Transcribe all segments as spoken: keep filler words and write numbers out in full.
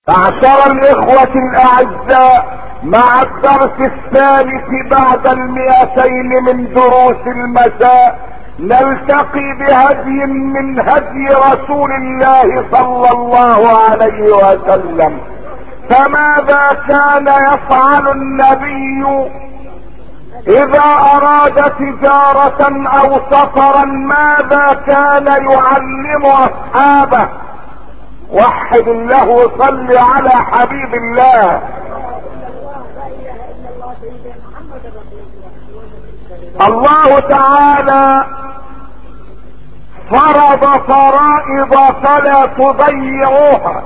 معشر الاخوة الاعزاء، مع الدرس الثالث بعد المئتين من دروس المساء، نلتقي بهدي من هدي رسول الله صلى الله عليه وسلم. فماذا كان يفعل النبي اذا اراد تجارة او سفرا؟ ماذا كان يعلم اصحابه؟ وحد الله وصل على حبيب الله. الله تعالى فرض فرائض فلا تضيعوها،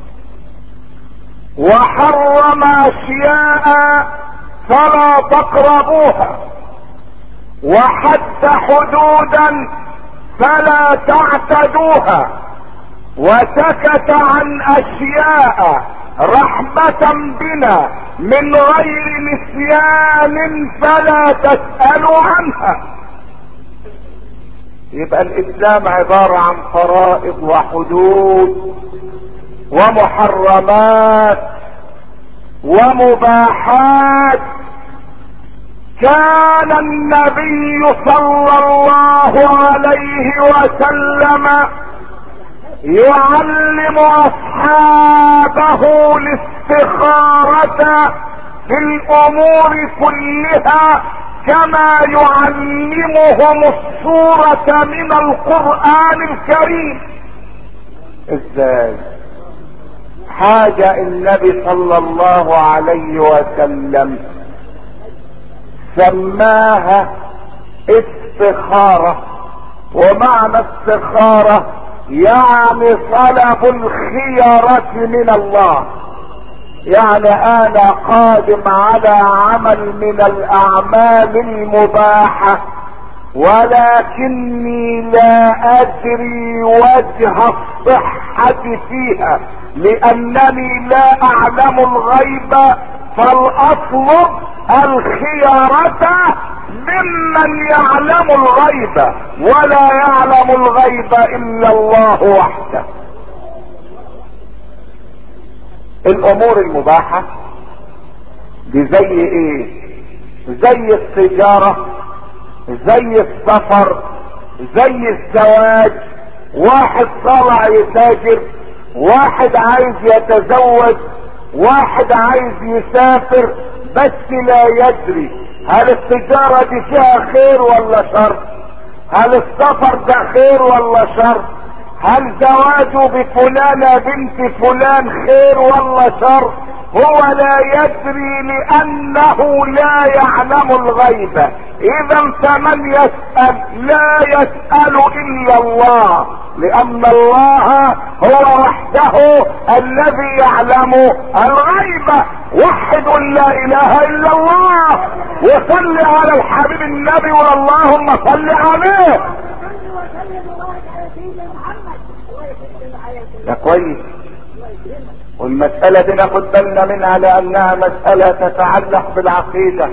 وحرم اشياء فلا تقربوها، وحد حدودا فلا تعتدوها، وسكت عن اشياء رحمة بنا من غير نسيان فلا تسألوا عنها. يبقى الاسلام عبارة عن فرائض وحدود ومحرمات ومباحات. كان النبي صلى الله عليه وسلم يعلم اصحابه الاستخارة في الامور كلها، كما يعلمهم السورة من القرآن الكريم. ازاي؟ حاجة النبي صلى الله عليه وسلم سماها استخارة. ومعنى استخارة يعني طلب الخيرة من الله، يعني انا قادم على عمل من الاعمال المباحة، ولكني لا ادري وجه الصحة فيها، لانني لا اعلم الغيب، فالاطلب الخيارة ممن يعلم الغيب، ولا يعلم الغيب الا الله وحده. الامور المباحة دي زي ايه؟ زي التجارة، زي السفر، زي الزواج. واحد طالع يتاجر، واحد عايز يتزوج، واحد عايز يسافر، بس لا يدري هل التجارة دي فيها خير ولا شر، هل السفر ده خير ولا شر، هل زواجه بفلانة بنت فلان خير ولا شر. هو لا يدري لانه لا يعلم الغيب. اذا فمن يسأل لا يسأل الا الله، لان الله هو وحده الذي يعلم الغيب. وحد لا اله الا الله، وصل على الحبيب النبي، واللهم صل عليه. ده كويس. والمسألة دي ناخد بالنا منها لانها مسألة تتعلق بالعقيدة،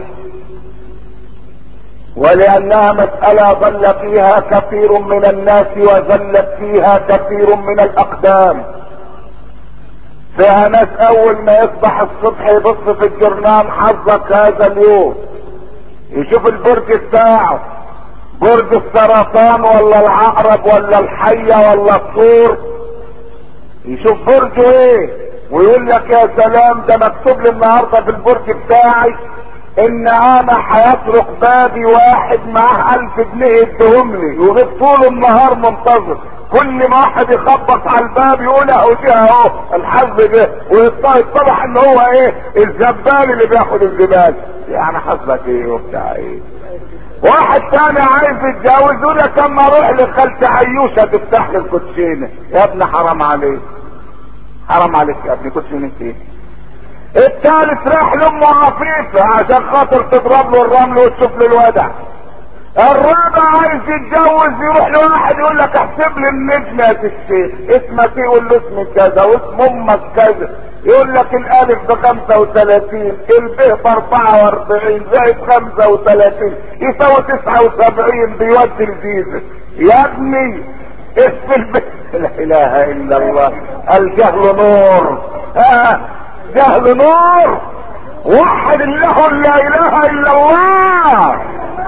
ولانها مسألة ضل فيها كثير من الناس وزلت فيها كثير من الاقدام. فيها ناس اول ما يصبح الصبح يبص في الجرنان حظك هذا اليوم، يشوف البرج بتاعه، برج السرطان ولا العقرب ولا الحية ولا الطور، يشوف برجه ايه ويقول لك يا سلام، ده مكتوب لي النهارده في البرج بتاعي ان انا هيطرق بابي واحد معاه الف جنيه يديهم لي، وغيب طول النهار منتظر. كل ما واحد يخبط على الباب يقول اهو دي اهو الحظ ده، ويتضح ان هو ايه؟ الزبال اللي بياخد الزبال. يعني حظك ايه وبتاع ايه؟ واحد تاني عايز يتجوز يقول لك اما اروح لخالتي عيوشه تفتح لي الكوتشينه. يا ابني حرام عليك، حرام عليك يا ابني، كوتشينه ايه؟ الثالث راح لامه عفيفه عشان خاطر تضرب له الرمل وتشوف له الودع. الرابع عايز يتجوز يروح لواحد يقول لك احسب لي النجم يا الشيخ، اسمك ايه؟ يقول له اسمي كذا، واسم امك كذا، يقول لك الالف بخمسة وثلاثين، الب باربعة واربعين، زائد خمسة وثلاثين يساوي تسعة وسبعين، بيودي الفيزا. يا ابني اسم البيت. لا اله الا الله، الجهل نور، جهل نور. وحد الله لا اله الا الله.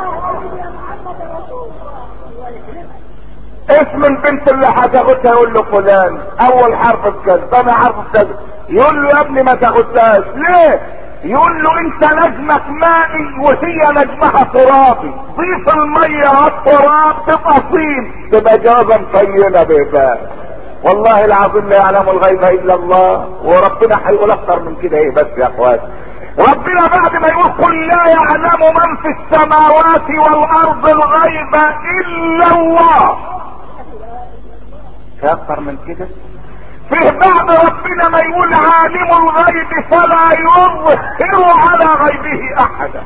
اسم البنت اللي هتاخدها يقول له فلان، اول حرف الكذب انا حرف الكذب، يقول له يا ابني ما تاخدهاش ليه؟ يقول له انت نجمك مائي وهي نجمها ترابي، ضيف الميه والتراب تبقى طين، تبقى جوابا طينه بيبان. والله العظيم لا يعلم الغيب الا الله. وربنا هيقول اكتر من كده ايه بس يا اخوات؟ ربنا بعد ما يقول قل لا يعلم من في السماوات والارض الغيب الا الله، في اكتر من كده؟ فيه بعد ربنا ما يقول عالم الغيب فلا يظهر على غيبه احدا.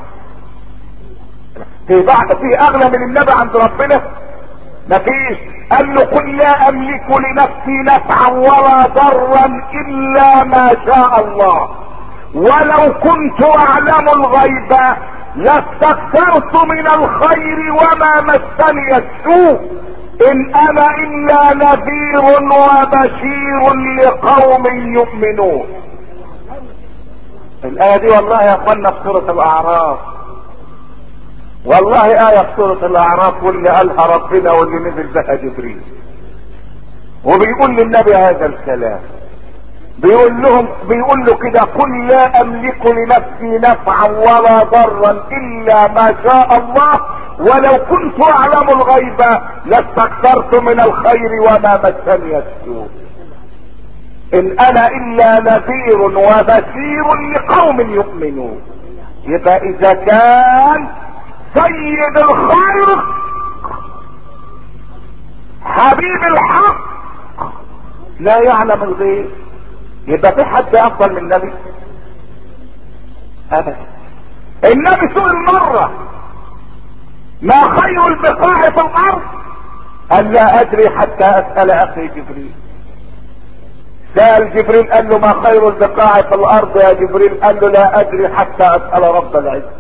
في بعد فيه اغلى من النبي عند ربنا؟ مفيش. قال له قل لا املك لنفسي نفعا ولا ضرا الا ما شاء الله، ولو كنت اعلم الغيب لاستكثرت من الخير وما مسني السوء ان انا الا نذير وبشير لقوم يؤمنون. الايه دي والله يا اخوانا في سوره الاعراف، والله آية في سورة الأعراف، واللي قالها ربنا واللي نزل بها جبريل، وبيقول للنبي هذا الكلام، بيقول لهم بيقول له كده قل لا أملك لنفسي نفعا ولا ضرا إلا ما شاء الله، ولو كنت أعلم الغيب لاستكثرت من الخير وما مسني السوء إن أنا إلا نذير وبشير لقوم يؤمنون. يبقى إذا كان سيد الخلق حبيب الحق لا يعلم الغيب، يبقى في حد افضل من النبي؟ ابدا. النبي سئل مره ما خير البقاع في الارض؟ قال لا ادري حتى اسال اخي جبريل. سال جبريل قال له ما خير البقاع في الارض يا جبريل؟ قال له لا ادري حتى اسال رب العزه.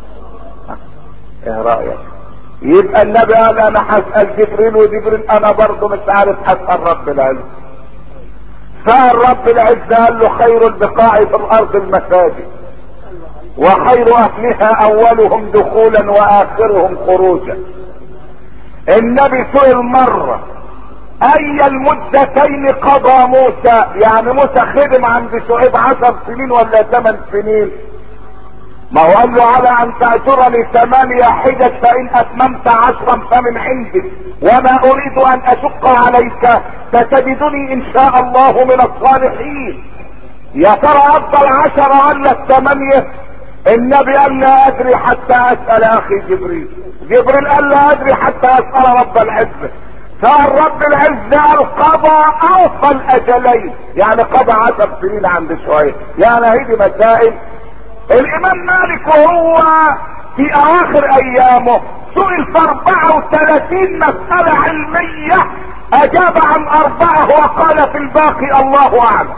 ايه رايك؟ يبقى النبي قال انا هسال جبريل، وجبريل انا برضه مش عارف هسال رب العزه. سال رب العزه قال له خير البقاع في الارض المساجد، وخير اهلها اولهم دخولا واخرهم خروجا. النبي سئل مره اي المدتين قضى موسى؟ يعني موسى خدم عند شعيب عشر سنين ولا ثمان سنين؟ ما هو قال له على ان تأجرني ثمانية حجج فان اتممت عشرا فمن عندك وما اريد ان اشق عليك ستجدني ان شاء الله من الصالحين. يا ترى افضل عشرة ولا الثمانية؟ النبي قال لا ادري حتى اسأل اخي جبريل. جبريل قال لا ادري حتى اسأل رب العزة. سأل رب العزة قال قضى اوفى الاجلين، يعني قضى عشر سنين عند شوية. يعني هيدي مسائل. الامام مالك وهو في اواخر ايامه سئل في اربعة وثلاثين مسألة علمية، اجاب عن اربعة وقال في الباقي الله اعلم.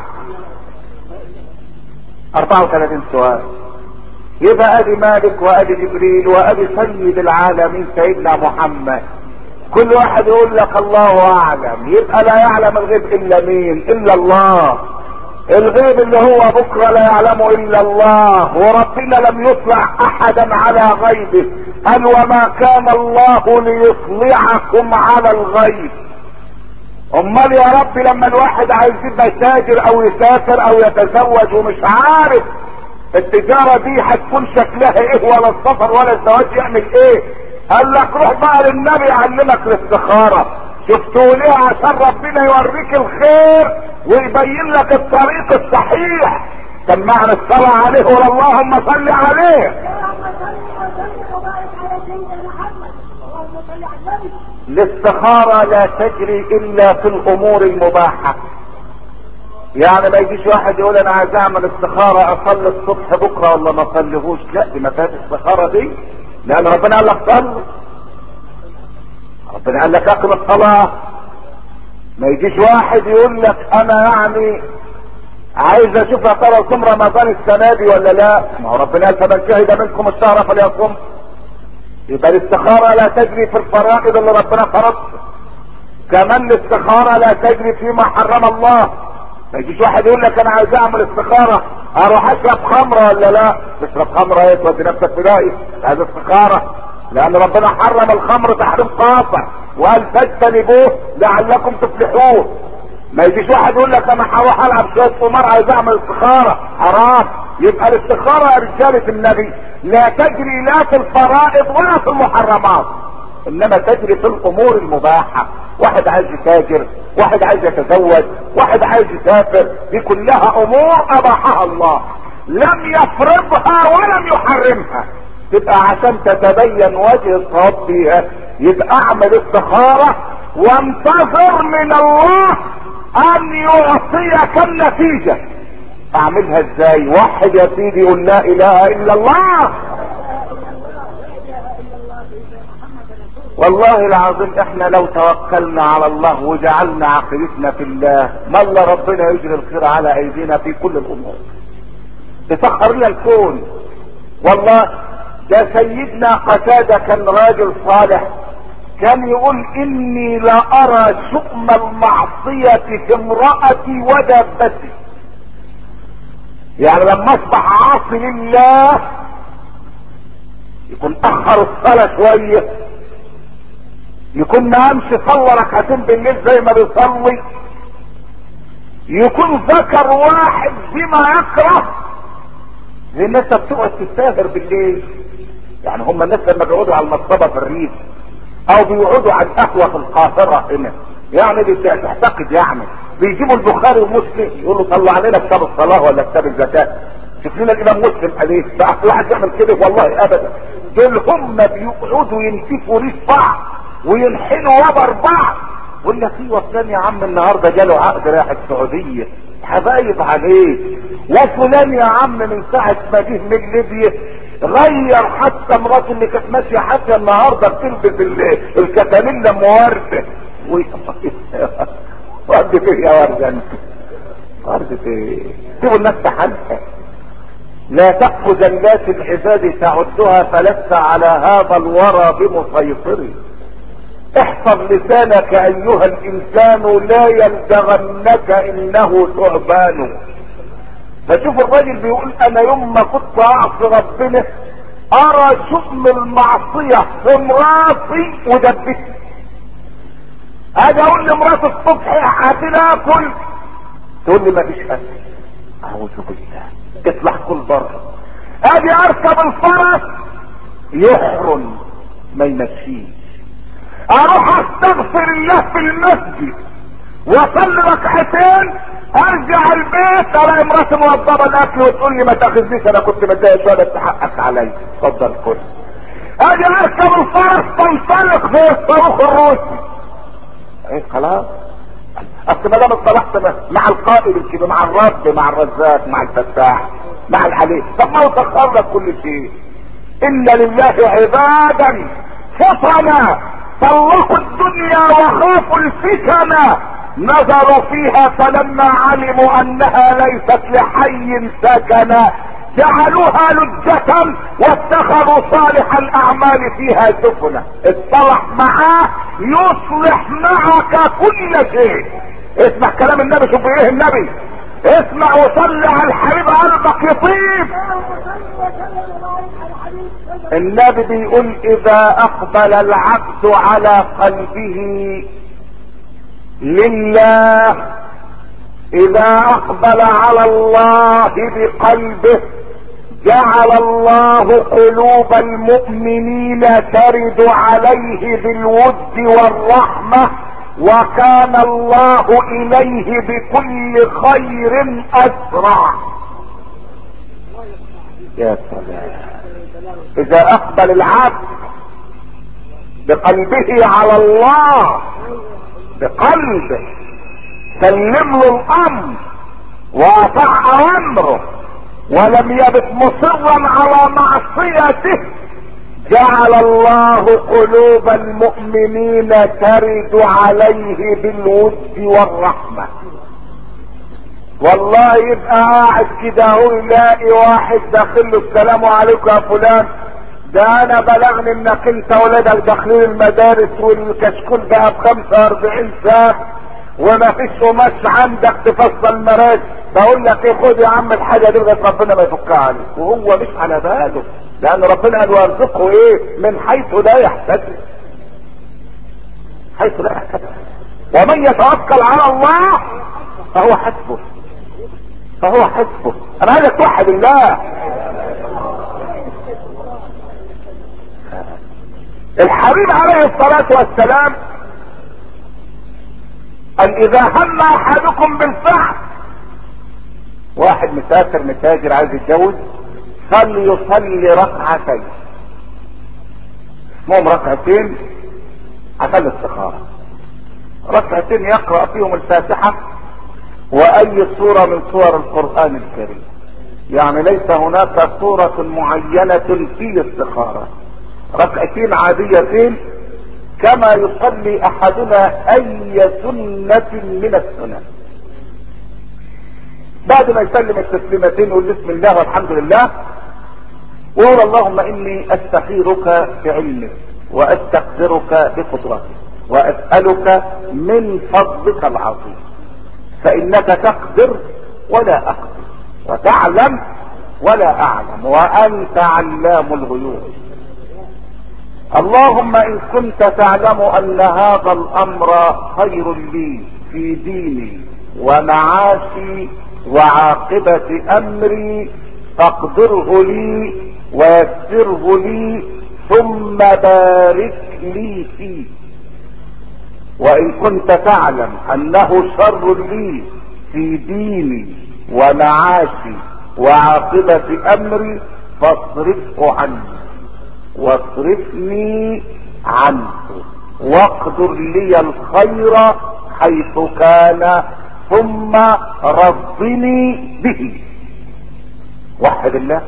اربعة وثلاثين سؤال. يبقى ادي مالك وادي جبريل وادي سيد العالمين سيدنا محمد، كل واحد يقول لك الله اعلم. يبقى لا يعلم الغيب الا مين؟ الا الله. الغيب اللي هو بكرة لا يعلمه الا الله، وربنا لم يطلع احدا على غيبه. قال وما كان الله ليطلعكم على الغيب. امال يا رب لما الواحد عايز يبقى تاجر او يسافر او يتزوج ومش عارف التجارة دي هتكون شكلها ايه ولا السفر ولا الزواج يعمل ايه؟ قال لك روح بقى للنبي يعلمك الاستخارة. شفتوا ليه؟ عشان ربنا يوريك الخير ويبين لك الطريق الصحيح. كان معنى الصلاة عليه ولا اللهم صل عليه. الاستخارة لا تجري الا في الامور المباحة. يعني ما يجيش واحد يقول انا عايز اعمل استخارة اصلي الصبح بكرة ولا ما اصليهوش، لا دي ما فيهاش استخارة دي، لان ربنا قال لك صلي، ربنا قال لك اقم الصلاة. ما يجيش واحد يقول لك انا يعني عايز اشوف يا ترى صوم رمضان السنة دي ولا لا، ما هو ربنا قال فمن شهد منكم الشهر فليصم. يبقى الاستخارة لا تجري في الفرائض اللي ربنا فرضها، كمان الاستخارة لا تجري فيما حرم الله. ما يجيش واحد يقول لك انا عايز اعمل استخاره، اروح اشرب خمره ولا لا؟ تشرب خمره ايه؟ تودي نفسك في داهيه. هذا استخاره، لان ربنا حرم الخمر تحريم قاطع وقال فاجتنبوه لعلكم تفلحون. ما يجيش واحد يقول لك انا هروح العب شويه قمار عايز اعمل استخاره، حرام. يبقى الاستخاره يا رجاله النبي لا تجري لا في الفرائض ولا في المحرمات، انما تجري في الامور المباحه. واحد عايز يتاجر، واحد عايز يتزوج، واحد عايز يسافر، دي كلها امور اباحها الله، لم يفرضها ولم يحرمها. تبقى عشان تتبين وجه الصواب فيها يبقى اعمل استخاره وانتظر من الله ان يعطيك النتيجه. اعملها ازاي؟ واحد يا سيدي يقول لا اله الا الله. والله العظيم احنا لو توكلنا على الله وجعلنا عقيدتنا في الله ما الا ربنا يجري الخير على ايدينا في كل الامور، يسخر لنا الكون. والله ده سيدنا قتادة كان راجل صالح، كان يقول اني لا ارى شؤم المعصية في امرأتي ودابتي. يعني لما اصبح عاصي لله يكون اخر الصلاة شوية، يكون ما امشي صلى ركعتين بالليل زي ما بيصلي، يكون ذكر واحد بما يكره. زي الناس بتقعد تسافر بالليل، يعني هم الناس لما بيقعدوا على المصطبة في الريف او بيقعدوا على القهوة في القاهرة هنا، يعني بتعتقد يعني بيجيبوا البخاري ومسلم يقولوا طلع علينا كتاب الصلاة ولا كتاب الزكاة، شوف لنا الامام مسلم عليه بقى. في واحد يعمل كده؟ والله ابدا. دول هم بيقعدوا ينتفوا ريش بعض وينحنوا وبر بعض. ولا في وفلان يا عم النهارده جاله عقد رايح السعوديه، حبايب عليه. وفلان يا عم من ساعه ما جه من ليبيا غير حتى مراته اللي كانت ماشيه حتى النهارده بتلبس الكتانيلا موارده. وردة ايه يا ورده انت؟ وردة ايه؟ سيبوا الناس تحدث. لا تأخذ زلات العباد تعدها فلست على هذا الورى بمسيطر. احفظ لسانك ايها الانسان لا يلدغنك انه ثعبان. فشوف الراجل بيقول انا يوم ما كنت اعصي ربنا ارى شؤم المعصية في مراتي ودبتي. اجي اقول لمراتي الصبح هتاكل، تقول لي مفيش اكل، اعوذ بالله، اطلع كل بره. اجي اركب الفرس يحرم ما يمشيش، اروح استغفر الله في المسجد واصلي ركعتين، ارجع البيت الاقي مراتي موضبه الاكل وتقول لي ما تاخذنيش انا كنت متضايق شويه بس حقك عليا، اتفضل كل. اجي اركب الفرس تنطلق زي الصاروخ الروسي. ايه خلاص، اصل ما دام اصطلحت مع القائد الكبير، مع الرب، مع الرزاق، مع الفتاح، مع العلي، طب ما هو سخر لك كل شيء. ان لله عبادا فطنا طلقوا الدنيا وخافوا الفتن، نظروا فيها فلما علموا انها ليست لحي سكنا جعلوها لجة واتخذوا صالح الاعمال فيها سفنا. اتصلح معاه يصلح معك كل شيء. اسمع كلام النبي، شوف ايه النبي، اسمع وصلي على الحبيب قلبك يطيب. النبي بيقول اذا اقبل العبد على قلبه لله، اذا اقبل على الله بقلبه جعل الله قلوب المؤمنين ترد عليه بالود والرحمة، وكان الله اليه بكل خير اسرع. يا سلام. اذا اقبل العبد بقلبه على الله، بقلبه سلم له الامر واطاع امره ولم يبت مصرا على معصيته، جعل الله قلوب المؤمنين ترد عليه بالود والرحمة. والله يبقى قاعد كده اهو يلاقي واحد داخل له السلام عليكم يا فلان، ده انا بلغني انك انت ولادك داخلين المدارس والكشكول بقى بخمسة واربعين ساعة وما فيش قماش عندك تفصل مراج، بقول لك ايه، خد يا عم الحاجه دي لغايه ربنا ما يفكها عليك، وهو مش على باله، لان ربنا قال ويرزقه ايه من حيث لا يحتسب. حيث لا يحتسب. ومن يتوكل على الله فهو حسبه، فهو حسبه. انا عايزك توحد الله. الحبيب عليه الصلاه والسلام قال اذا هم احدكم بالفعل، واحد مسافر متاجر عايز يتجوز، فليصلي ركعتين، اسمهم ركعتين عشان الاستخاره، ركعتين يقرأ فيهم الفاتحة واي سورة من سور القرآن الكريم، يعني ليس هناك سورة معينة في الاستخارة، ركعتين عاديتين كما يصلي احدنا اي سنة من السنن. بعد ما يسلم التسليمتين يقول بسم الله والحمد لله، وقول اللهم اني استخيرك بعلمك واستقدرك بقدرتك واسألك من فضلك العظيم، فانك تقدر ولا اقدر وتعلم ولا اعلم وانت علام الغيوب. اللهم ان كنت تعلم ان هذا الامر خير لي في ديني ومعاشي وعاقبة امري فاقدره لي ويسره لي ثم بارك لي فيه، وان كنت تعلم انه شر لي في ديني ومعاشي وعاقبة امري فاصرفه عني واصرفني عنه واقدر لي الخير حيث كان ثم رضني به. وحد الله.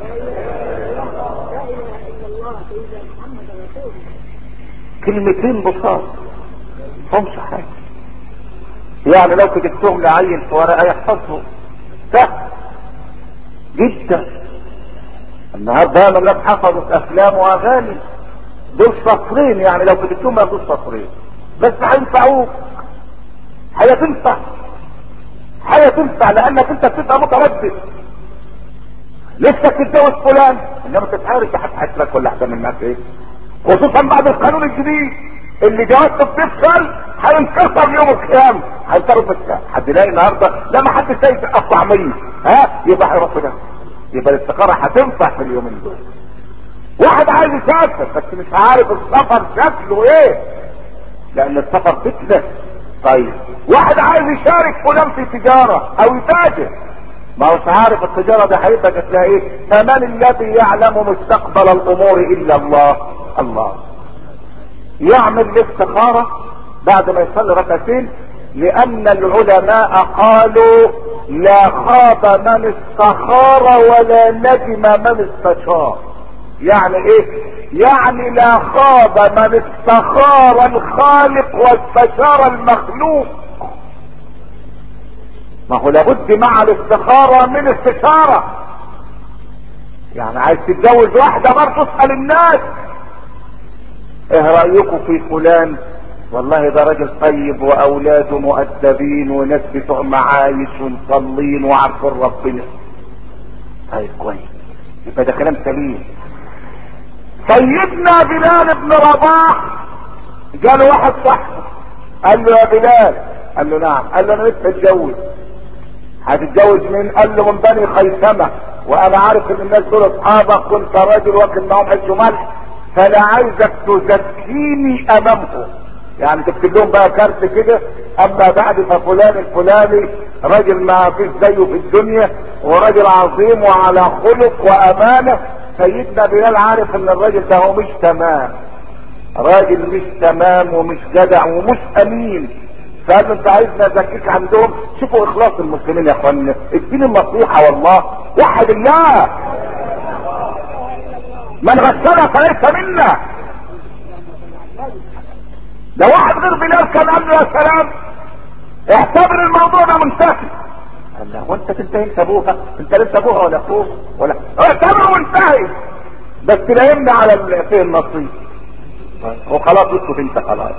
كلمتين بساط همش حاجة، يعني لو كتبتهم لعين في ورقة يحفظه سهل جدا. النهارده انا ولاد حفظت افلام واغاني، دول سطرين، يعني لو كتبتهم ما ياخدوش سطرين، بس هينفعوك، هيتنفع هيتنفع لانك انت بتبقى متردد، نفسك تتجوز فلان انما انت عارف هتحسبك ولا احسن منك ايه، خصوصا بعد القانون الجديد اللي جوازته بتفشل هينكسر يوم القيامه، هينكسر في الساعه، حد يلاقي النهارده لما حد شايف الطعميه ها يبقى هيروح كده، يبقى الاستخاره هتنفع في اليومين دول. واحد عايز يسافر بس مش عارف السفر شكله ايه، لان السفر فتنه. طيب واحد عايز يشارك فلان في تجاره او يتاجر، ما هوش عارف التجاره ده هيبقى شكلها ايه، فمن الذي يعلم مستقبل الامور الا الله. الله يعمل الاستخاره بعد ما يصلي ركعتين، لان العلماء قالوا لا خاب من استخار ولا ندم من استشار. يعني ايه؟ يعني لا خاب من استخار الخالق واستشار المخلوق. ما هو لابد مع الاستخاره من استشاره، يعني عايز تتجوز واحده برضه اسال الناس ايه رايكم في فلان، والله ده راجل طيب واولاده مؤدبين وناس بتوع معايش ومصلين وعارفين ربنا. طيب كويس، يبقى ده كلام سليم. سيدنا بلال بن رباح جاله واحد صاحبه قال له يا بلال، قال له نعم، قال له انا لسه اتجوز. هتتجوز مين؟ قال له من بني خيثمه، وانا عارف ان الناس دول اصحابك وانت راجل واكل معاهم عيش وملح، فانا عايزك تزكيني امامهم، يعني تكتب لهم بقى كارت كده، اما بعد ففلان الفلاني راجل ما فيش زيه في الدنيا وراجل عظيم وعلى خلق وامانه. سيدنا بلال عارف ان الراجل ده هو مش تمام، راجل مش تمام ومش جدع ومش امين، فقال له انت عايزني ازكيك عندهم. شوفوا اخلاص المسلمين يا اخوانا، الدين النصيحه والله. وحد الله. من غشنا فليس منا. لو واحد غير بلال كان قال له يا سلام اعتبر الموضوع ده منتهي، قال له وانت تنتهي انت ابوها، انت لسه ابوها ولا اخوه ولا اعتبره منتهي، بس لا يمنع على فين النصيب وخلاص اسكت انت خلاص.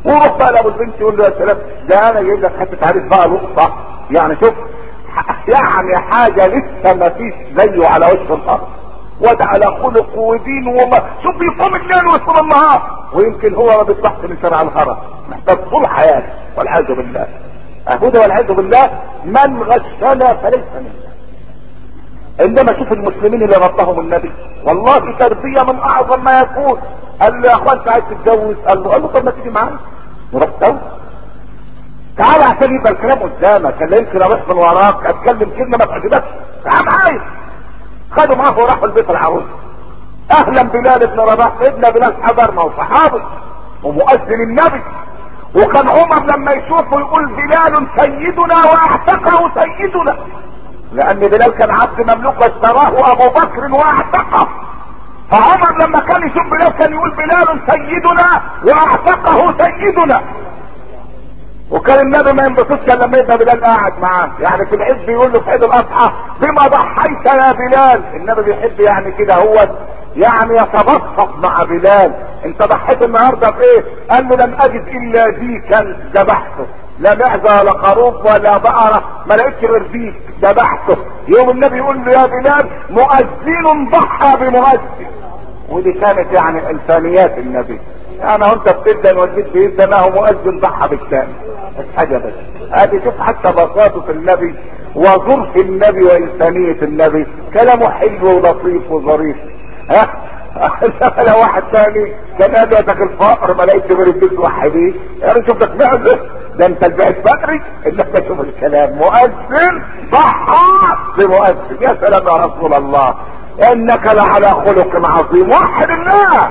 وروح بقى لابو البنت يقول له يا سلام ده انا جايب لك حته عريس بقى لقطه، يعني شوف يعني حاجه لسه ما فيش زيه على وجه الارض، وده على خلق ودين وما شوف يقوم الليل ويصوم النهار، ويمكن هو ما بيطلعش من شارع الهرم، محتاج طول حياته والعياذ بالله. اهوده والعياذ بالله من غشنا فليس منا. انما شوف المسلمين اللي ربهم النبي والله تربيه من اعظم ما يكون. قال له يا اخوان انت عايز تتجوز؟ قال له قال له طب ما تيجي معايا نروح سوا، تعال عشان يبقى الكلام قدامك، اللي يمكن اروح من وراك اتكلم كلمه ما تعجبكش، تعال معايا. خدوا معاه وراحوا البيت العروس. اهلا بلال بن رباح. سيدنا بلال حضر، ما هو صحابي ومؤذن النبي، وكان عمر لما يشوفه يقول بلال سيدنا واعتقه سيدنا، لان بلال كان عبد مملوك واشتراه ابو بكر واعتقه، فعمر لما كان يشوف بلال كان يقول بلال سيدنا واعتقه سيدنا. وكان النبي ما ينبسطش الا لما يبقى بلال قاعد معاه، يعني في العيد بيقول له في عيد الاضحى بما ضحيت يا بلال. النبي بيحب يعني كده هو يعني يتبسط مع بلال. انت ضحيت النهارده بايه؟ قال له لم اجد الا ديكا ذبحته، لا معزه ولا خروف ولا بقره، ما لقيتش غير ديك ذبحته. يوم النبي يقول له يا بلال مؤذن ضحى بمؤذن. ودي كانت يعني انسانيات النبي، يعني وانت بتبدا وتجيب بيبدا ما هو مؤذن ضحى بالكامل. بس حاجه بس ادي شوف حتى بساطه النبي وظرف النبي وانسانيه النبي، كلامه حلو ولطيف وظريف. ها لو واحد ثاني كان قال له يا الفقر ما لقيتش غير البيت وحديه، يعني شوف لك معزه ده انت البعث بدري اللي انت تشوف الكلام مؤذن ضحى بمؤذن. يا سلام يا رسول الله انك لعلى خلق عظيم. وحد الله.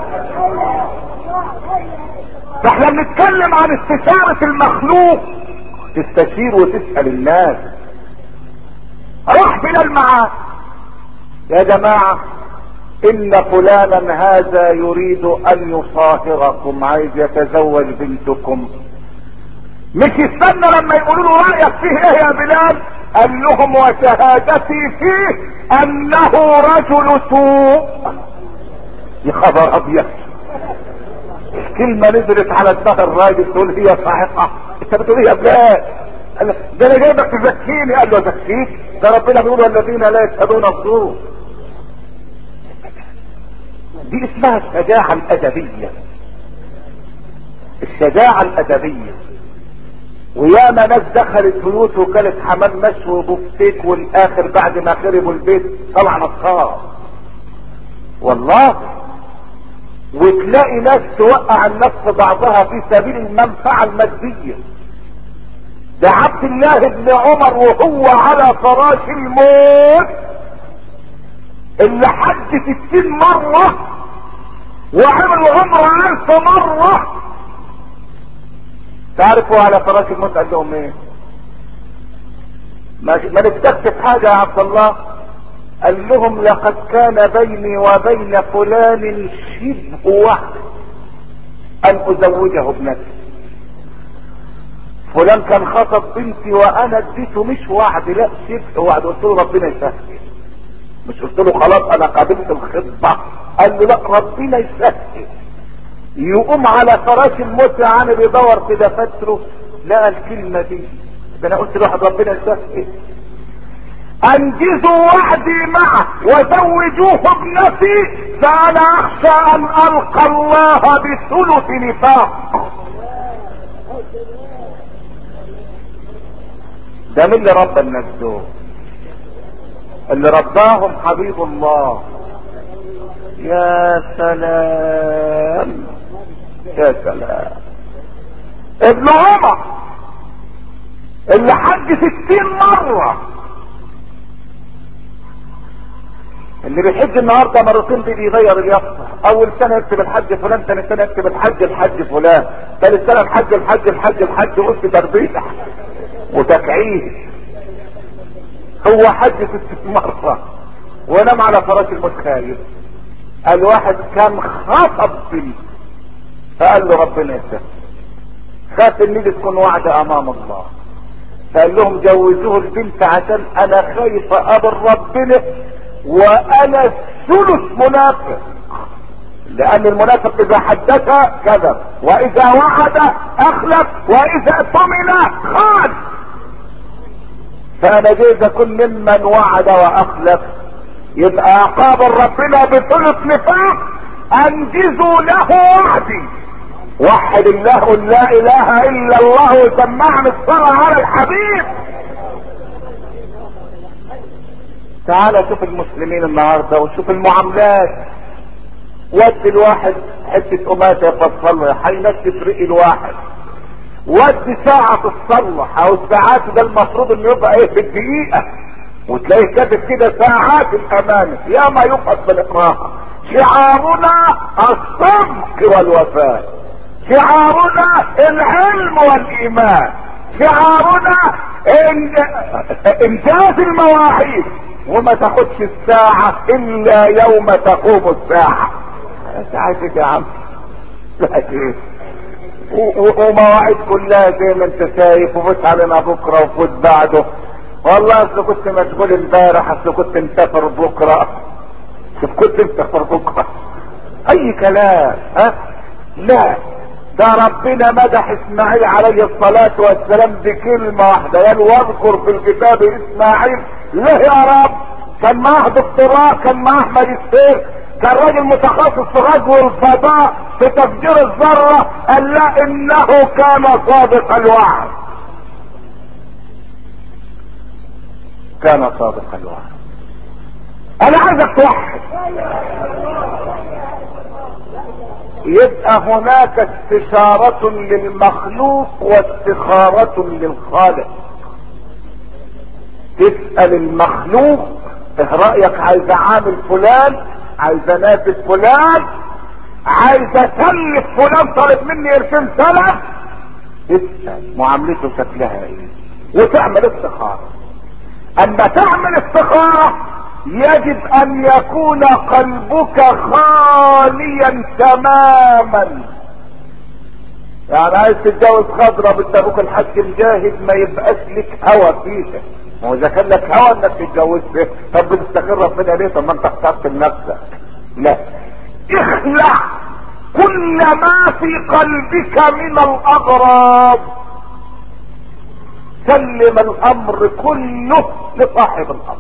فاحنا بنتكلم عن استشارة المخلوق، تستشير وتسأل الناس. روح بلال معاه يا جماعة ان فلانا هذا يريد ان يصاهركم، عايز يتزوج بنتكم. مش يستنى لما يقولوا له رأيك فيه ايه يا بلال، قال لهم وشهادتي فيه انه رجل سوء. يا خبر ابيض، كلمة نزلت على دماغ الراجل تقول هي صاعقة. انت بتقول ايه يا بلال؟ ده انا جايبك تزكيني. قال له زكيك؟ ده ربنا بيقول الذين لا يشهدون الزور. دي اسمها الشجاعة الادبية، الشجاعة الادبية. وياما ناس دخلت بيوت وكانت حمام مشوي وبفتيك، والاخر بعد ما خربوا البيت طلع نصار والله. وتلاقي ناس توقع النفس بعضها في سبيل المنفعة المادية. ده عبد الله بن عمر وهو على فراش الموت اللي حج ستين مرة وعمل عمره الف مرة، تعرفوا على فراش الموت قال لهم ايه؟ ما نفتكش في حاجة يا عبد الله. قال لهم لقد كان بيني وبين فلان شبه وعد ان ازوجه ابنتي. فلان كان خطب بنتي وانا اديته مش وعد، لا شبه وعد. قلت له ربنا يسهل، مش قلت له خلاص انا قابلت الخطبه. قال لي لا ربنا يسهل. يقوم على فراش الموت يا عم بيدور في دفاتره لقى الكلمه دي. ده انا قلت له ربنا يسهل، انجزوا وعدي معه وزوجوه ابنتي فانا اخشى ان القى الله بثلث نفاق. ده من اللي ربى الناس دول، اللي رباهم حبيب الله. يا سلام يا سلام. ابن عمر اللي حج ستين مرة، اللي بيحج النهارده مرتين دي بيغير اليافطه. اول سنه يكتب الحج فلان، ثاني سنه يكتب الحج الحج فلان، ثالث سنه الحج الحج الحج الحج. قلت تربيح وتكعيد. هو حج ست مره ونام على فراش الموت خايف. قال واحد كان خطب بنت فقال له ربنا يسهل، خاف ان دي تكون وعد امام الله، فقال لهم جوزوه البنت عشان انا خايف اقابل ربنا وانا ثلث منافق. لان المنافق اذا حدث كذب، واذا وعد اخلف، واذا اؤتمن خان. فانا جايز اكون ممن وعد واخلف، يبقى عقاب ربنا بثلث نفاق انجزوا له وعدي. وحد الله لا اله الا الله وسمعني الصلاة على الحبيب. تعال شوف المسلمين النهاردة وشوف المعاملات. ودي الواحد حتة قماشة يفصل له هينشف ريق الواحد، ودي ساعة تتصلح او الساعات ده المفروض انه يبقى ايه في الدقيقة، وتلاقيه كاتب كده ساعات الامانة يا ما يفحص بالاقراء. شعارنا الصدق والوفاء، شعارنا العلم والايمان، شعارنا انجاز المواعيد، وما تاخدش الساعة الا يوم تقوم الساعة. ساعة يا عم ومواعيد كلها زي ما انت شايف، وفوت علينا بكرة وفوت بعده. والله اصل كنت مشغول امبارح، اصل كنت مسافر بكرة، شوف كنت مسافر بكرة اي كلام. ها لا، ده ربنا مدح اسماعيل عليه الصلاة والسلام بكلمة واحدة، قال واذكر في الكتاب اسماعيل. ليه يا رب؟ كان معاه دكتوراه، كان معاه ماجستير، كان راجل متخصص في غزو الفضاء في تفجير الذرة. قال لا، انه كان صادق الوعد، كان صادق الوعد. انا عايزك توحد. يبقى هناك استشارة للمخلوق واستخارة للخالق. تسأل المخلوق ايه رأيك، عايز اعامل فلان، عايز انافس فلان، عايز اسلف فلان طالب مني قرشين سلف. تسأل معاملته شكلها ايه وتعمل استخارة. اما تعمل استخارة يجب ان يكون قلبك خاليا تماما. يعني عايز تتجوز خضرة بنت ابوك الحاج مجاهد، ما يبقاش لك هوى فيها. ما هو اذا كان لك هوى انك تتجوز فيه، طب بتستخر منها ليه؟ طب ما انت اخترت لنفسك. لا، اخلع كل ما في قلبك من الاغراض، سلم الامر كله لصاحب الامر.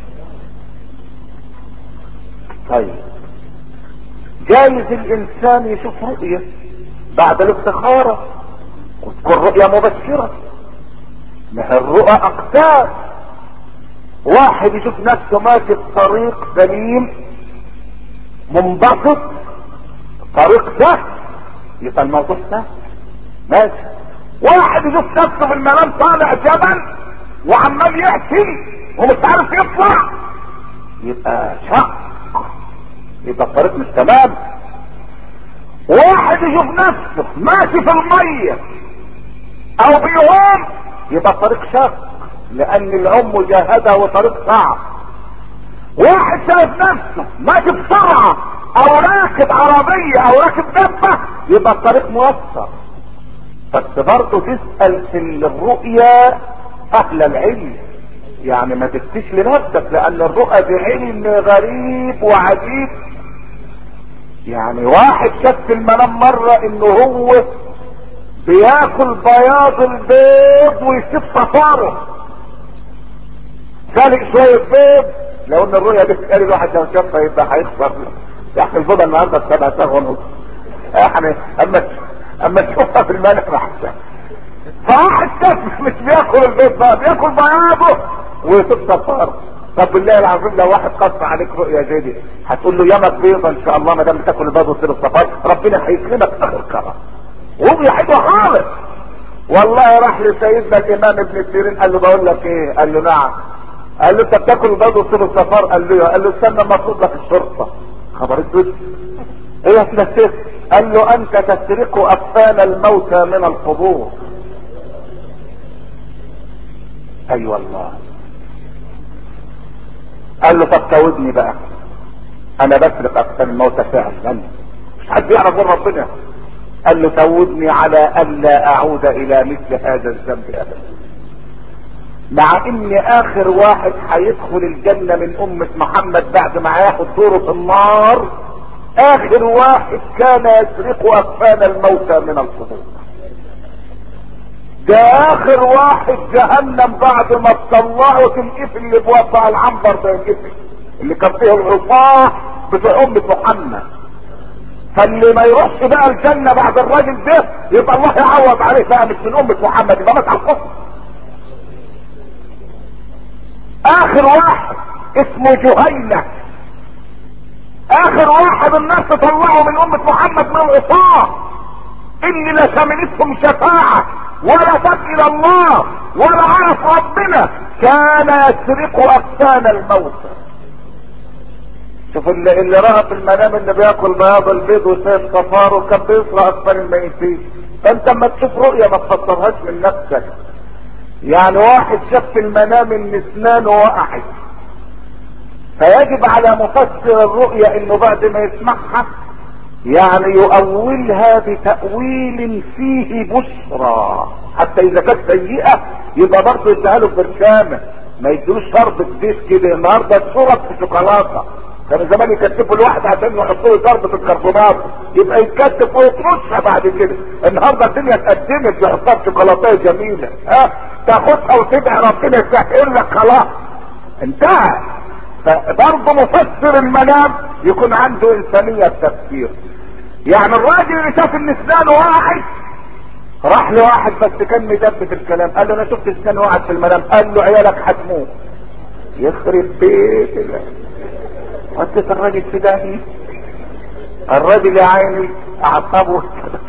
طيب، جايز الانسان يشوف رؤية بعد الاستخارة وتكون رؤية مبشرة. ما هي الرؤى اقسام. واحد يشوف نفسه ماشي في طريق سليم منبسط، طريق سهل، يبقى الموضوع سهل ماشي. واحد يشوف نفسه في المنام طالع جبل وعمال يحكي ومش عارف يطلع، يبقى شق، يبقى الطريق مش تمام. واحد يشوف نفسه ماشي في المية او بيعوم، يبقى الطريق شق، لان العوم مجاهدة وطريق صعب. واحد شايف نفسه ماشي بسرعة او راكب عربية او راكب دبة، يبقى الطريق موسع. بس برضه تسأل في الرؤيا اهل العلم، يعني ما تفتش لنفسك، لان الرؤى دي علم غريب وعجيب. يعني واحد شاف في المنام مرة انه هو بياكل بياض البيض ويسيب صفاره، سالك شوية بيض. لو ان الرؤية دي تقال الواحد لو شافها يبقى هيخسر، يعني البيضة النهارده بسبعة ساعة ونص، يعني اما اما تشوفها في المنام احسن. فواحد شاف مش بياكل البيض بقى، بياكل بياضه ويسيب صفاره. طب بالله العظيم لو واحد قص عليك رؤيا زي دي، هتقول له يامك بيضة ان شاء الله ما دام بتاكل البيض وتصير الصفار، ربنا هيكرمك اخر كرم. وهو حلو خالص. والله راح لسيدنا الامام ابن سيرين قال له بقول لك ايه؟ قال له نعم. قال له انت بتاكل البيض وتصير الصفار؟ قال له قال له استنى المفروض لك الشرطة. خبر اسود ايه يا سيدنا؟ قال له انت تسرق اكفان الموتى من القبور. اي أيوة والله. قال له طب تاودني بقى، انا بسرق اكفان الموتى فعلا، مش حد يعرف غير ربنا. قال له تاودني على الا اعود الى مثل هذا الذنب ابدا، مع ان اخر واحد هيدخل الجنة من امة محمد بعد ما ياخد دوره في النار اخر واحد كان يسرق اكفان الموتى من القبور. ده اخر واحد جهنم بعد ما تطلعوا تنقفل اللي بوضع العنبر ده ينقفل، اللي كان فيه العصاه بتوع امة محمد. فاللي ما يروحش بقى الجنة بعد الراجل ده يبقى الله يعوض عليه بقى مش من امة محمد، يبقى مات على الكفر. اخر واحد اسمه جهينة، اخر واحد الناس تطلعوا من امة محمد من العصاه اللي لا شملتهم شفاعة ولا تاب الى الله ولا عرف ربنا، كان يسرق اكفان الموتى. شوف اللي, اللي رأى في المنام اللي بياكل بياض البيض وسيد صفاره كان بيسرق اكفان الميتين. فانت اما تشوف رؤية ما تفسرهاش من نفسك. يعني واحد شاف في المنام ان اسنانه وقعت، فيجب على مفسر الرؤية انه بعد ما يسمعها يعني يؤولها بتأويل فيه بشرى، حتى اذا كانت سيئة يبقى برضه يديها له برشامة، ما يديلوش شربة بيس كده. النهارده الشرب في شوكولاتة، كان زمان يكتفوا الواحد عشان يحطوا له شربة الكربونات يبقى يتكتف ويترشها بعد كده. النهارده الدنيا اتقدمت، يحطها في شوكولاتة جميلة، ها تاخدها وتدعي ربنا يسهل لك، خلاص انتهى. فبرضه مفسر المنام يكون عنده انسانية تفكير. يعني الراجل اللي شاف ان اسنانه وقعت راح لواحد بس كان مدبت الكلام، قال له انا شفت اسنانه وقعت في المنام. قال له عيالك هتموت. يخرب بيت وانت الراجل في ده. الراجل يا عيني اعصابه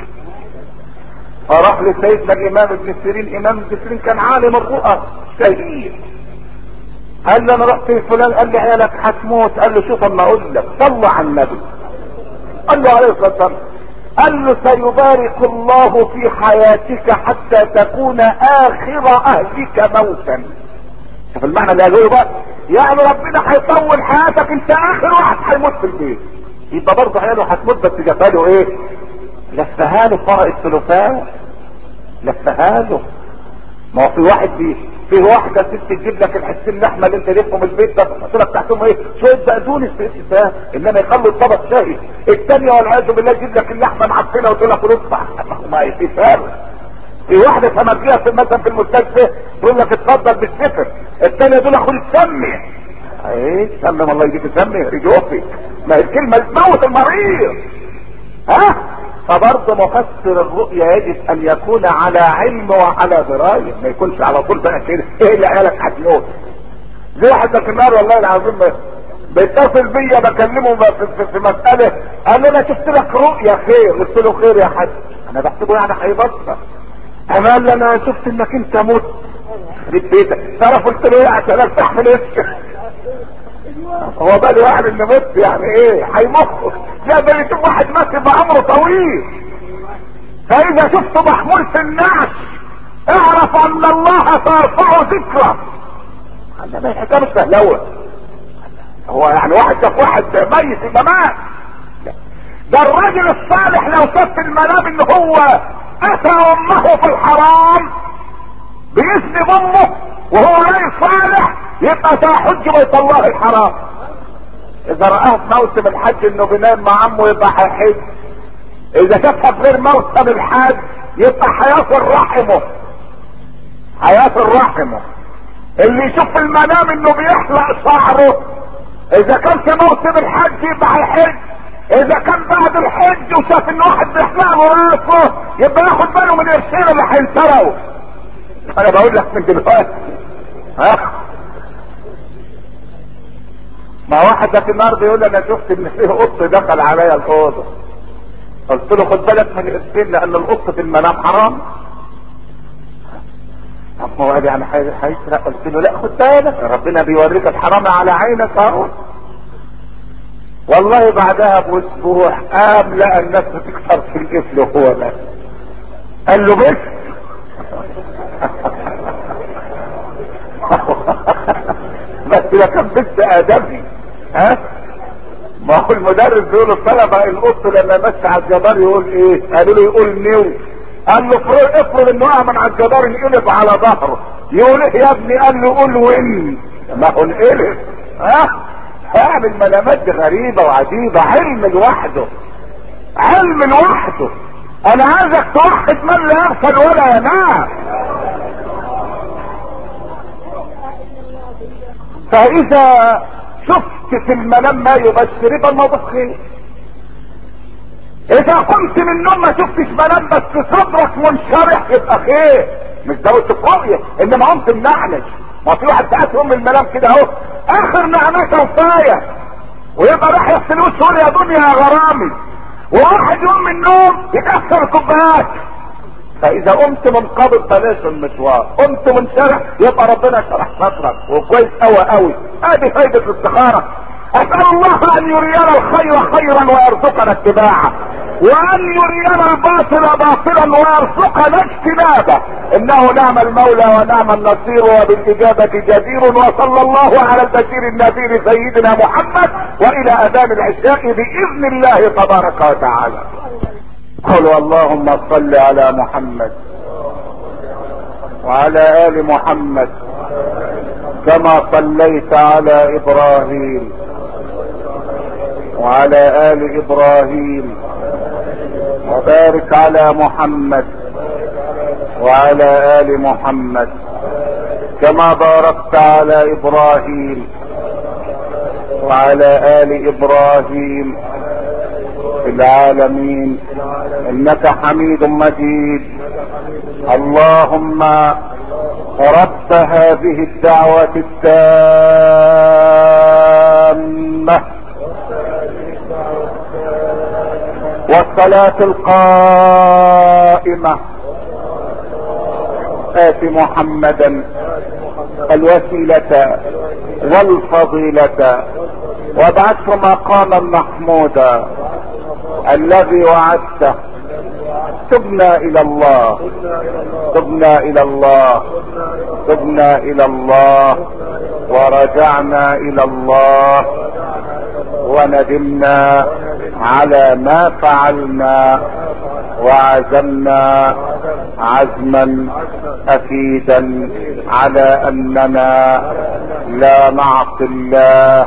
فراح لسيدنا الامام ابن سيرين. امام ابن سيرين كان عالم الرؤى شهير. قال له انا رحت لفلان، قال لي عيالك هتموت. قال له شوف اما اقول لك، صلى على النبي. قال له عليه الصلاه والسلام، قال له سيبارك الله في حياتك حتى تكون اخر اهلك موتا. شوف المعنى اللي قاله بقى، يعني ربنا هيطول حياتك، انت اخر واحد هيموت في البيت. يبقى برضه عياله هتموت، بس جابها له ايه؟ لفها له قراءة الثلثاء، لفها له. ما هو في واحد فيه في واحدة ست تجيب لك الحسين اللحمة اللي انت لفهم البيت ده تحط لك تحتهم ايه؟ شوية بقدونس في الاسفاه، انما يخلوا الطبق شاهي. الثانية والعياذ بالله تجيب لك اللحمة معفنة وتقول لك رصع، ما في فرق. في واحدة تمرجيها في مثلا في المستشفى تقول لك اتفضل بالسفر، الثانية تقول اخد السمي. ايه سمم الله يديك سمي رجوفي، ما هي الكلمة تموت المريض. ها فبرضه مفسر الرؤيا يجب ان يكون على علم وعلى دراية، ما يكونش على طول بقى كده ايه اللي عيالك هتموت. زي واحد ده في النار والله العظيم بيتصل بيا بكلمه في, في, في مسألة، قال لي انا شفت لك رؤيا خير. قلت له خير يا حاج؟ انا بحسبه يعني هيبطل. انا قال لي انا شفت انك انت مت في بيتك. تعرف قلت له ايه؟ عشان افتح من وشك. هو بقى لي واحد اللي مت يعني ايه هيمخ؟ لا ده يشوف واحد مات يبقى عمره طويل. فاذا شفته محمول في النعش اعرف ان الله سيرفعه ذكره. قال ما الحكايه مش سهلوه. هو يعني واحد شاف واحد ميت يبقى مات؟ ده الراجل الصالح لو شاف في المنام ان هو اتى امه في الحرام باذن امه وهو غير صالح يبقى سيحج بيت الله الحرام. اذا رآه في موسم الحج انه بينام مع عمه يبقى هيحج. اذا شافها في غير موسم الحج يبقى هيصل رحمه، هيصل رحمه. اللي يشوف في المنام انه بيحلق شعره اذا كان في موسم الحج يبقى هيحج. اذا كان بعد الحج وشاف ان واحد بيحلق له راسه يبقى ياخد باله من القرشين اللي هينسرقوا. انا بقول لك من دلوقتي. ها ما واحد ده في النار بيقول لي انا شفت ان فيه قط دخل عليا الاوضه. قلت له خد بالك من القرشين لان القط في المنام حرام. طب ما هو يعني هيسرق. قلت له لا خد بالك ربنا بيوريك الحرام على عينك اهو. والله بعدها باسبوع قام لقى الناس بتكسر في القفل وهو ده. قال له بس بس ده كان بس ادبي. ها ما هو المدرس بيقول الطلبه القط لما مشى على الجدار يقول ايه؟ قالوا له يقول نيو. قال له افرض افرض انه وقع من على الجدار ينقلب على ظهره يقول ايه يا ابني؟ قال له قول وين. ما هو انقلب. ها ها يعني المنامات دي غريبة وعجيبة، علم لوحده، علم لوحده. انا عايزك توحد من لا يغفل ولا ينام. فاذا شفت في المنام ما يبشر يبقى الموضوع خير. اذا قمت من النوم ما شفتش منام بس صدرك منشرح يبقى خير، مش دوت الرؤية، انما قمت منعنش. ما في واحد ساعات يقوم من المنام كده اهو اخر نعمته وفايه ويبقى راح يغسل وشه يقول يا دنيا يا غرامي، وواحد يقوم من النوم يكسر الكوبايات. فاذا قمت منقبض بلاش المشوار، قمت منشرح يبقى ربنا شرح صدرك وكويس قوي قوي. ادي فايدة الاستخارة. اسأل الله ان يرينا الخير خيرا ويرزقنا اتباعه، وان يرينا الباطل باطلا ويرزقنا اجتنابه، انه نعم المولى ونعم النصير وبالاجابة جدير. وصلى الله على البشير النذير سيدنا محمد، والى اذان العشاء باذن الله تبارك وتعالى. قولوا اللهم صل على محمد وعلى ال محمد كما صليت على ابراهيم وعلى ال ابراهيم، وبارك على محمد وعلى ال محمد كما باركت على ابراهيم وعلى ال ابراهيم في العالمين انك حميد مجيد. اللهم رب هذه الدعوة التامة والصلاة القائمة آت محمدا الوسيلة والفضيلة وابعثه مقاما محمودا الذي وعدته. تبنا الى الله تبنا الى الله تبنا الى الله ورجعنا الى الله وندمنا على ما فعلنا وعزمنا عزما اكيدا على اننا لا نعصي الله.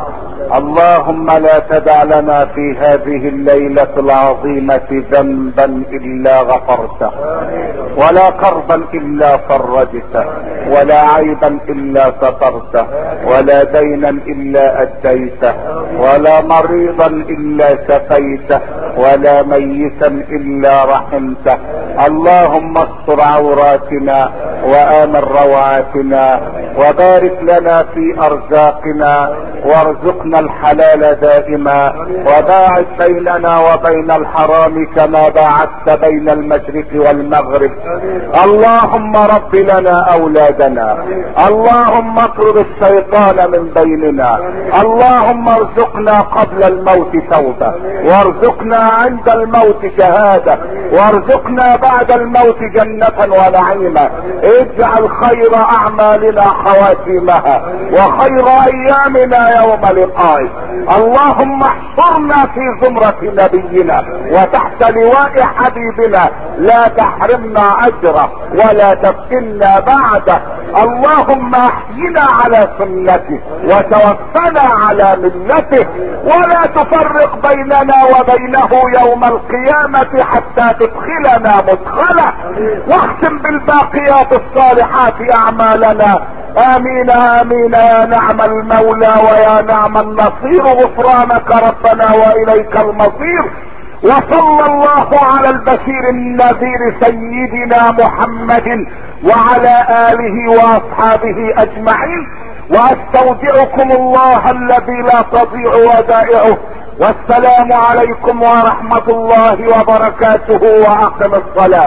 اللهم لا تدع لنا في هذه الليلة العظيمة ذنبا الا غفرته، ولا كربا الا فرجته، ولا عيبا الا سترته، ولا دينا الا اديته، ولا مريضا الا شفيته، ولا ميتا الا رحمته. اللهم استر عوراتنا وامن روعاتنا، وبارك لنا في ارزاقنا، وارزقنا الحلال دائما، وباعد بيننا وبين الحرام كما باعدت بين المشرق والمغرب. اللهم رب لنا اولادنا، اللهم اطرد الشيطان من بيننا، اللهم ارزقنا قبل الموت توبة، وارزقنا عند الموت شهادة، وارزقنا بعد الموت جنة ونعيما. اجعل خير اعمالنا خواتيمها، وخير ايامنا يوم لقائك. اللهم احشرنا في زمرة نبينا وتحت لواء حبيبنا، لا تحرمنا اجره ولا تفتنا بعده. اللهم احينا على سنته وتوفنا على ملته، ولا تفرق بيننا وبينه يوم القيامة حتى تدخلنا مدخله، واختم بالباقيات الصالحات اعمالنا. امين امين يا نعم المولى ويا نعم النصير. غفرانك ربنا واليك المصير. وصلى الله على البشير النذير سيدنا محمد وعلى اله واصحابه اجمعين. واستودعكم الله الذي لا تضيع ودائعه. والسلام عليكم ورحمة الله وبركاته. واقم الصلاة.